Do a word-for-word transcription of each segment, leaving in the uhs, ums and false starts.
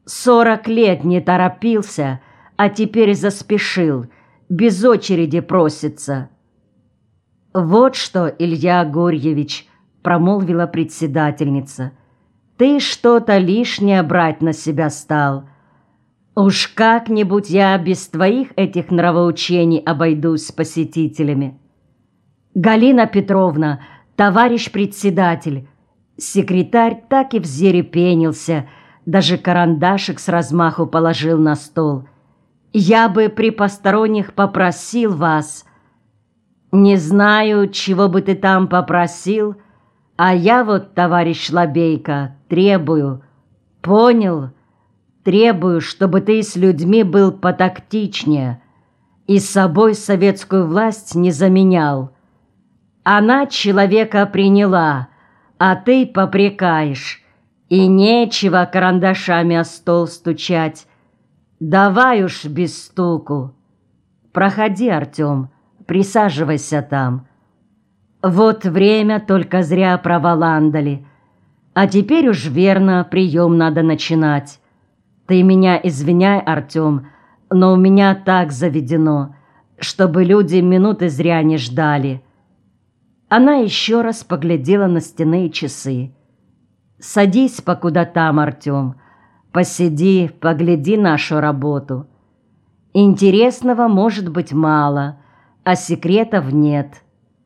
Сорок лет не торопился, а теперь заспешил, без очереди просится. «Вот что, Илья Гурьевич», — промолвила председательница, — «ты что-то лишнее брать на себя стал. Уж как-нибудь я без твоих этих нравоучений обойдусь с посетителями». «Галина Петровна, товарищ председатель», секретарь так и взъерепенился, даже карандашик с размаху положил на стол. «Я бы при посторонних попросил вас». «Не знаю, чего бы ты там попросил, а я вот, товарищ Лобейко, требую, понял? Требую, чтобы ты с людьми был потактичнее и с собой советскую власть не заменял. Она человека приняла, а ты попрекаешь, и нечего карандашами о стол стучать. Давай уж без стуку. Проходи, Артем, присаживайся там. Вот время только зря проволандали, а теперь уж верно прием надо начинать. Ты меня извиняй, Артем, но у меня так заведено, чтобы люди минуты зря не ждали». Она еще раз поглядела на стенные часы. «Садись покуда там, Артем. Посиди, погляди нашу работу. Интересного может быть мало, а секретов нет».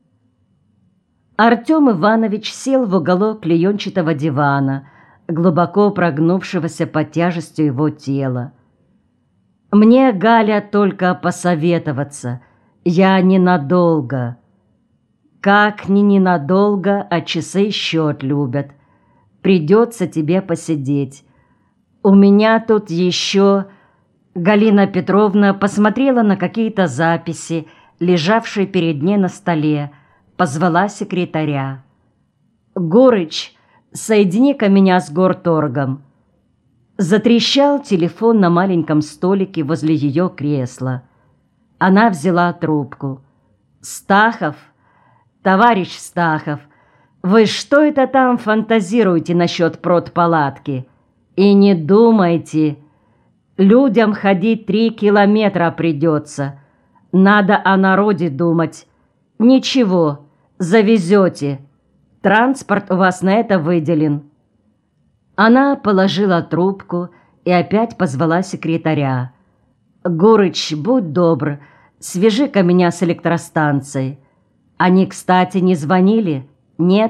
Артем Иванович сел в уголок клеенчатого дивана, глубоко прогнувшегося под тяжестью его тела. «Мне, Галя, только посоветоваться. Я ненадолго». «Как ни ненадолго, а часы счет любят. Придется тебе посидеть. У меня тут еще...» Галина Петровна посмотрела на какие-то записи, лежавшие перед ней на столе, позвала секретаря. «Горыч, соедини-ка меня с горторгом». Затрещал телефон на маленьком столике возле ее кресла. Она взяла трубку. «Стахов? Товарищ Стахов, вы что это там фантазируете насчет продпалатки? И не думайте, людям ходить три километра придется. Надо о народе думать. Ничего, завезете. Транспорт у вас на это выделен». Она положила трубку и опять позвала секретаря. «Гурыч, будь добр, свяжи-ка меня с электростанцией. Они, кстати, не звонили? Нет?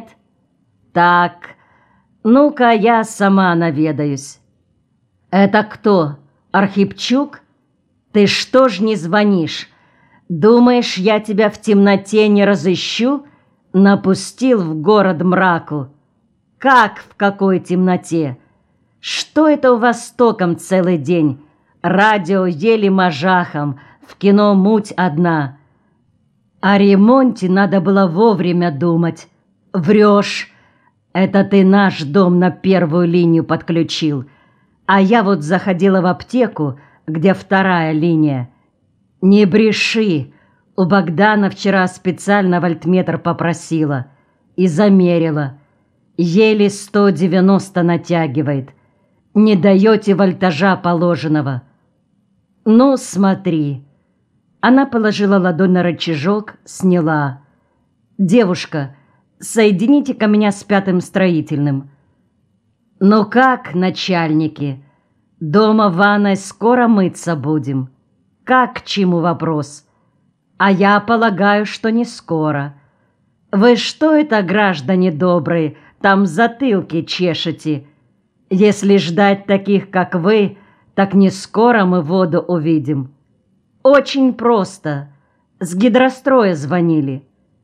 Так, ну-ка я сама наведаюсь». «Это кто? Архипчук? Ты что ж не звонишь? Думаешь, я тебя в темноте не разыщу? Напустил в город мраку. Как в какой темноте? Что это у вас с током целый день? Радио еле мажахом, в кино муть одна. О ремонте надо было вовремя думать. Врешь. Это ты наш дом на первую линию подключил. А я вот заходила в аптеку, где вторая линия. Не бреши. У Богдана вчера специально вольтметр попросила. И замерила. Еле сто девяносто натягивает. Не даете вольтажа положенного. Ну, смотри». Она положила ладонь на рычажок, сняла. «Девушка, соедините-ка меня с пятым строительным». «Ну как, начальники, дома в ванной скоро мыться будем? Как к чему вопрос? А я полагаю, что не скоро. Вы что это, граждане добрые, там затылки чешете? Если ждать таких, как вы, так не скоро мы воду увидим. Очень просто. С гидростроя звонили.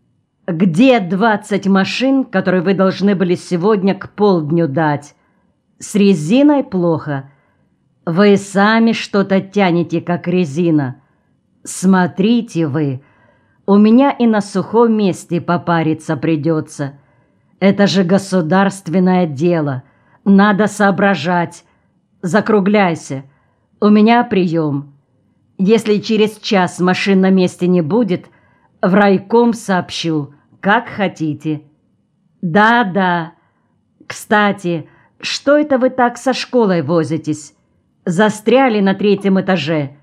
Где двадцать машин, которые вы должны были сегодня к полдню дать? С резиной плохо. Вы сами что-то тянете, как резина. Смотрите вы, у меня и на сухом месте попариться придется. Это же государственное дело. Надо соображать. Закругляйся. У меня прием. Если через час машин на месте не будет, в райком сообщу, как хотите. Да, да. Кстати, что это вы так со школой возитесь? застряли на третьем этаже.